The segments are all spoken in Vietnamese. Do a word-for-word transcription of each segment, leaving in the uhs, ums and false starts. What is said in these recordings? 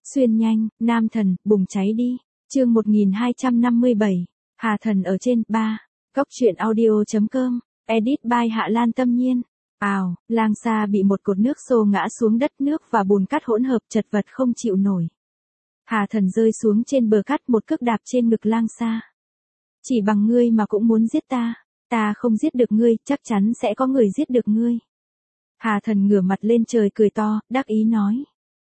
Xuyên nhanh, nam thần, bùng cháy đi. Chương một nghìn hai trăm năm mươi bảy. Hà thần ở trên, ba. Góc truyện audio.com. Edit by Hạ Lan Tâm Nhiên. Ào, Lang Sa bị một cột nước xô ngã xuống đất, nước và bùn cát hỗn hợp chật vật không chịu nổi. Hà thần rơi xuống trên bờ cát, một cước đạp trên ngực Lang Sa. Chỉ bằng ngươi mà cũng muốn giết ta. Ta không giết được ngươi, chắc chắn sẽ có người giết được ngươi. Hà thần ngửa mặt lên trời cười to, đắc ý nói.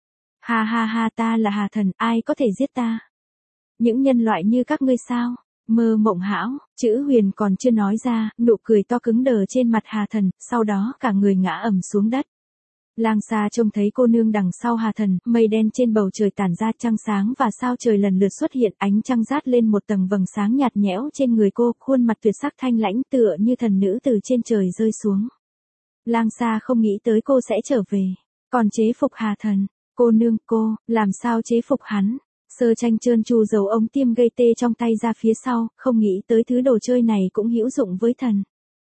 Ha ha ha, ta là Hà thần, ai có thể giết ta? Những nhân loại như các ngươi sao? Mơ mộng hão, chữ huyền còn chưa nói ra, nụ cười to cứng đờ trên mặt Hà thần, sau đó cả người ngã ầm xuống đất. Lang Sa trông thấy cô nương đằng sau Hà thần, mây đen trên bầu trời tản ra, trăng sáng và sao trời lần lượt xuất hiện, ánh trăng rát lên một tầng vầng sáng nhạt nhẽo trên người cô, khuôn mặt tuyệt sắc thanh lãnh tựa như thần nữ từ trên trời rơi xuống. Lang Sa không nghĩ tới cô sẽ trở về, còn chế phục Hà thần. Cô nương, cô, làm sao chế phục hắn? Sơ Tranh trơn tru dầu ống tiêm gây tê trong tay ra phía sau, không nghĩ tới thứ đồ chơi này cũng hữu dụng với thần.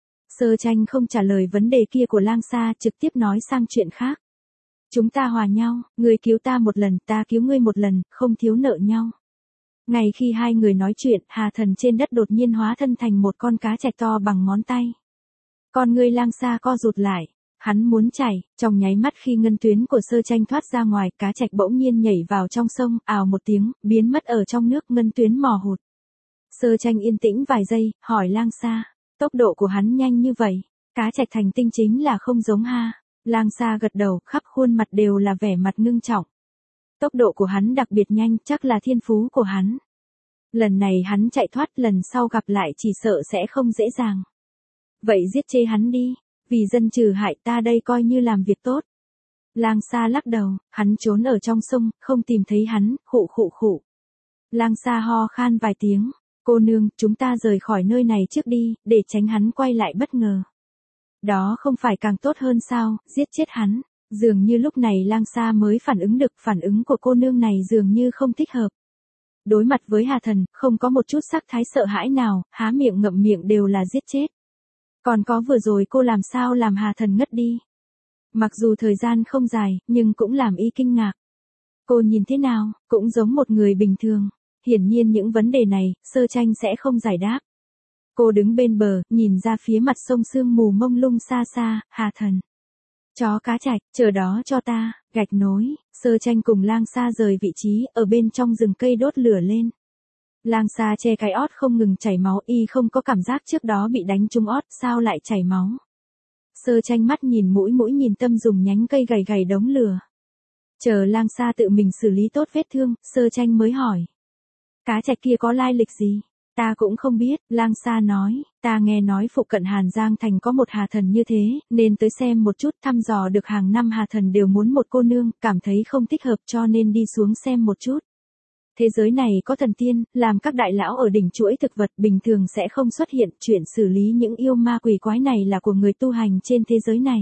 Sơ Tranh không trả lời vấn đề kia của Lang Sa, trực tiếp nói sang chuyện khác. Chúng ta hòa nhau, người cứu ta một lần, ta cứu ngươi một lần, không thiếu nợ nhau. Ngay khi hai người nói chuyện, Hà thần trên đất đột nhiên hóa thân thành một con cá trạch to bằng ngón tay. Con ngươi Lang Sa co rụt lại. Hắn muốn chảy, trong nháy mắt khi ngân tuyến của Sơ Tranh thoát ra ngoài, cá trạch bỗng nhiên nhảy vào trong sông, ào một tiếng, biến mất ở trong nước, ngân tuyến mò hụt. Sơ Tranh yên tĩnh vài giây, hỏi Lang Sa, tốc độ của hắn nhanh như vậy, cá trạch thành tinh chính là không giống ha. Lang Sa gật đầu, khắp khuôn mặt đều là vẻ mặt ngưng trọng. Tốc độ của hắn đặc biệt nhanh, chắc là thiên phú của hắn. Lần này hắn chạy thoát, lần sau gặp lại chỉ sợ sẽ không dễ dàng. Vậy giết chết hắn đi. Vì dân trừ hại, ta đây coi như làm việc tốt. Lang Sa lắc đầu, hắn trốn ở trong sông, không tìm thấy hắn, khụ khụ khụ. Lang Sa ho khan vài tiếng, cô nương, chúng ta rời khỏi nơi này trước đi, để tránh hắn quay lại bất ngờ. Đó không phải càng tốt hơn sao, giết chết hắn. Dường như lúc này Lang Sa mới phản ứng được, phản ứng của cô nương này dường như không thích hợp. Đối mặt với Hà thần, không có một chút sắc thái sợ hãi nào, há miệng ngậm miệng đều là giết chết. Còn có vừa rồi cô làm sao làm Hà thần ngất đi. Mặc dù thời gian không dài, nhưng cũng làm y kinh ngạc. Cô nhìn thế nào, cũng giống một người bình thường. Hiển nhiên những vấn đề này, Sơ Tranh sẽ không giải đáp. Cô đứng bên bờ, nhìn ra phía mặt sông sương mù mông lung xa xa, Hà thần. Chó cá trạch, chờ đó cho ta, gạch nối. Sơ Tranh cùng Lang Sa rời vị trí, ở bên trong rừng cây đốt lửa lên. Lang Sa che cái ót không ngừng chảy máu, y không có cảm giác trước đó bị đánh trúng ót, sao lại chảy máu. Sơ Tranh mắt nhìn mũi mũi nhìn tâm dùng nhánh cây gầy gầy đống lửa. Chờ Lang Sa tự mình xử lý tốt vết thương, Sơ Tranh mới hỏi. Cá trạch kia có lai lịch gì? Ta cũng không biết, Lang Sa nói, ta nghe nói phụ cận Hàn Giang Thành có một Hà thần như thế, nên tới xem một chút, thăm dò được hàng năm Hà thần đều muốn một cô nương, cảm thấy không thích hợp cho nên đi xuống xem một chút. Thế giới này có thần tiên, làm các đại lão ở đỉnh chuỗi thực vật bình thường sẽ không xuất hiện, chuyện xử lý những yêu ma quỷ quái này là của người tu hành trên thế giới này.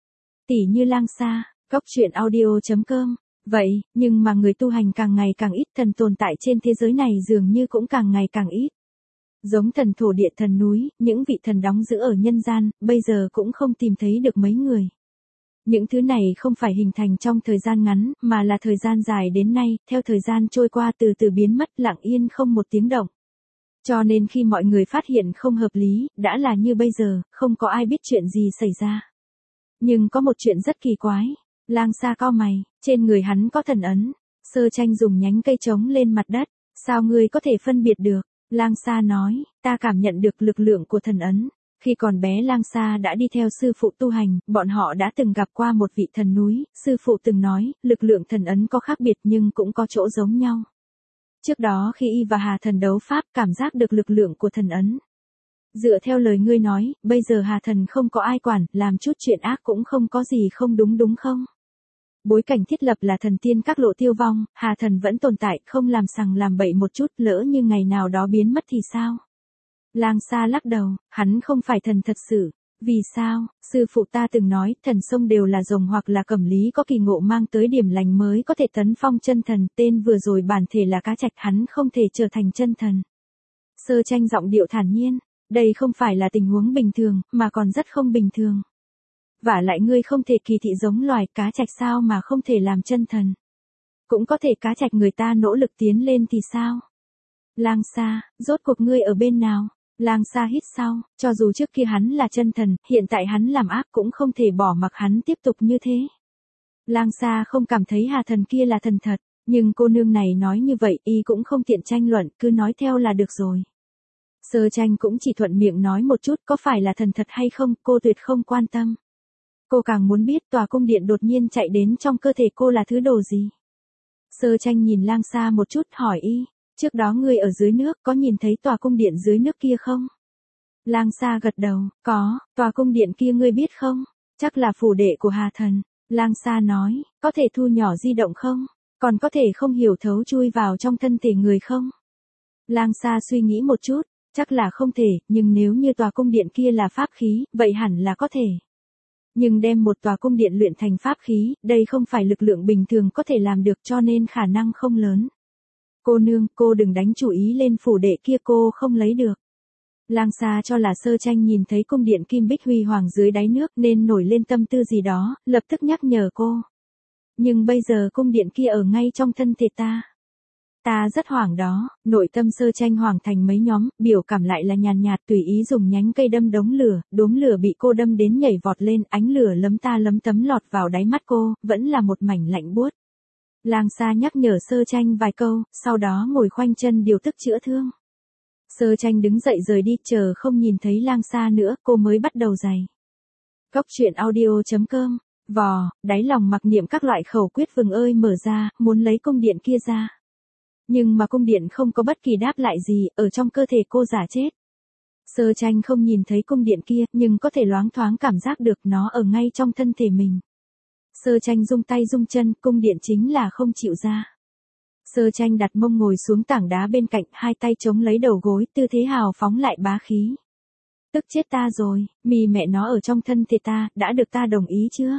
Tỉ như Lang Sa, góc truyện audio.com. Vậy, nhưng mà người tu hành càng ngày càng ít, thần tồn tại trên thế giới này dường như cũng càng ngày càng ít. Giống thần thổ địa thần núi, những vị thần đóng giữ ở nhân gian, bây giờ cũng không tìm thấy được mấy người. Những thứ này không phải hình thành trong thời gian ngắn, mà là thời gian dài đến nay, theo thời gian trôi qua từ từ biến mất, lặng yên không một tiếng động. Cho nên khi mọi người phát hiện không hợp lý, đã là như bây giờ, không có ai biết chuyện gì xảy ra. Nhưng có một chuyện rất kỳ quái. Lang Sa cau mày, trên người hắn có thần ấn. Sơ Tranh dùng nhánh cây trống lên mặt đất. Sao ngươi có thể phân biệt được? Lang Sa nói, ta cảm nhận được lực lượng của thần ấn. Khi còn bé Lang Sa đã đi theo sư phụ tu hành, bọn họ đã từng gặp qua một vị thần núi, sư phụ từng nói, lực lượng thần ấn có khác biệt nhưng cũng có chỗ giống nhau. Trước đó khi y và Hà thần đấu pháp, cảm giác được lực lượng của thần ấn. Dựa theo lời ngươi nói, bây giờ Hà thần không có ai quản, làm chút chuyện ác cũng không có gì không đúng đúng không? Bối cảnh thiết lập là thần tiên các lộ tiêu vong, Hà thần vẫn tồn tại, không làm sằng làm bậy một chút, lỡ như ngày nào đó biến mất thì sao? Lang Sa lắc đầu, hắn không phải thần thật sự. Vì sao? Sư phụ ta từng nói, thần sông đều là rồng hoặc là cẩm lý có kỳ ngộ mang tới điểm lành mới có thể tấn phong chân thần, tên vừa rồi bản thể là cá trạch, hắn không thể trở thành chân thần. Sơ Tranh giọng điệu thản nhiên, đây không phải là tình huống bình thường, mà còn rất không bình thường. Vả lại ngươi không thể kỳ thị giống loài cá trạch sao mà không thể làm chân thần. cũng có thể cá trạch người ta nỗ lực tiến lên thì sao? Lang Sa, rốt cuộc ngươi ở bên nào? Lang Sa hít sau, cho dù trước kia hắn là chân thần, hiện tại hắn làm ác cũng không thể bỏ mặc hắn tiếp tục như thế. Lang Sa không cảm thấy Hà Thần kia là thần thật, nhưng cô nương này nói như vậy y cũng không tiện tranh luận, cứ nói theo là được rồi. Sơ Tranh cũng chỉ thuận miệng nói một chút có phải là thần thật hay không, cô tuyệt không quan tâm. Cô càng muốn biết tòa cung điện đột nhiên chạy đến trong cơ thể cô là thứ đồ gì. Sơ Tranh nhìn Lang Sa một chút hỏi y, trước đó ngươi ở dưới nước có nhìn thấy tòa cung điện dưới nước kia không? Lang Sa gật đầu, có, tòa cung điện kia ngươi biết không? Chắc là phủ đệ của Hà Thần. Lang Sa nói, có thể thu nhỏ di động không? Còn có thể không hiểu thấu chui vào trong thân thể người không? Lang Sa suy nghĩ một chút, chắc là không thể, nhưng nếu như tòa cung điện kia là pháp khí, vậy hẳn là có thể. Nhưng đem một tòa cung điện luyện thành pháp khí, đây không phải lực lượng bình thường có thể làm được cho nên khả năng không lớn. Cô nương, cô đừng đánh chủ ý lên phủ đệ kia, cô không lấy được. Lang Sa cho là Sơ Tranh nhìn thấy cung điện kim bích huy hoàng dưới đáy nước nên nổi lên tâm tư gì đó, lập tức nhắc nhở cô. Nhưng bây giờ cung điện kia ở ngay trong thân thể ta. Ta rất hoảng đó, nội tâm Sơ Tranh hoảng thành mấy nhóm, biểu cảm lại là nhàn nhạt tùy ý dùng nhánh cây đâm đống lửa, đốm lửa bị cô đâm đến nhảy vọt lên, ánh lửa lấm ta lấm tấm lọt vào đáy mắt cô, vẫn là một mảnh lạnh buốt. Lang Sa nhắc nhở Sơ Tranh vài câu, sau đó ngồi khoanh chân điều tức chữa thương. Sơ Tranh đứng dậy rời đi, chờ không nhìn thấy Lang Sa nữa, cô mới bắt đầu giày. Cốc truyện audio chấm com, vò, đáy lòng mặc niệm các loại khẩu quyết vừng ơi mở ra, muốn lấy cung điện kia ra. Nhưng mà cung điện không có bất kỳ đáp lại gì, ở trong cơ thể cô giả chết. Sơ Tranh không nhìn thấy cung điện kia, nhưng có thể loáng thoáng cảm giác được nó ở ngay trong thân thể mình. Sơ Tranh rung tay rung chân, cung điện chính là không chịu ra. Sơ Tranh đặt mông ngồi xuống tảng đá bên cạnh, hai tay chống lấy đầu gối, tư thế hào phóng lại bá khí. Tức chết ta rồi, mì mẹ nó ở trong thân thể ta, đã được ta đồng ý chưa?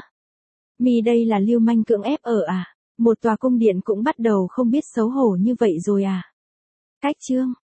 Mì đây là lưu manh cưỡng ép ở à? Một tòa cung điện cũng bắt đầu không biết xấu hổ như vậy rồi à? Cách chương.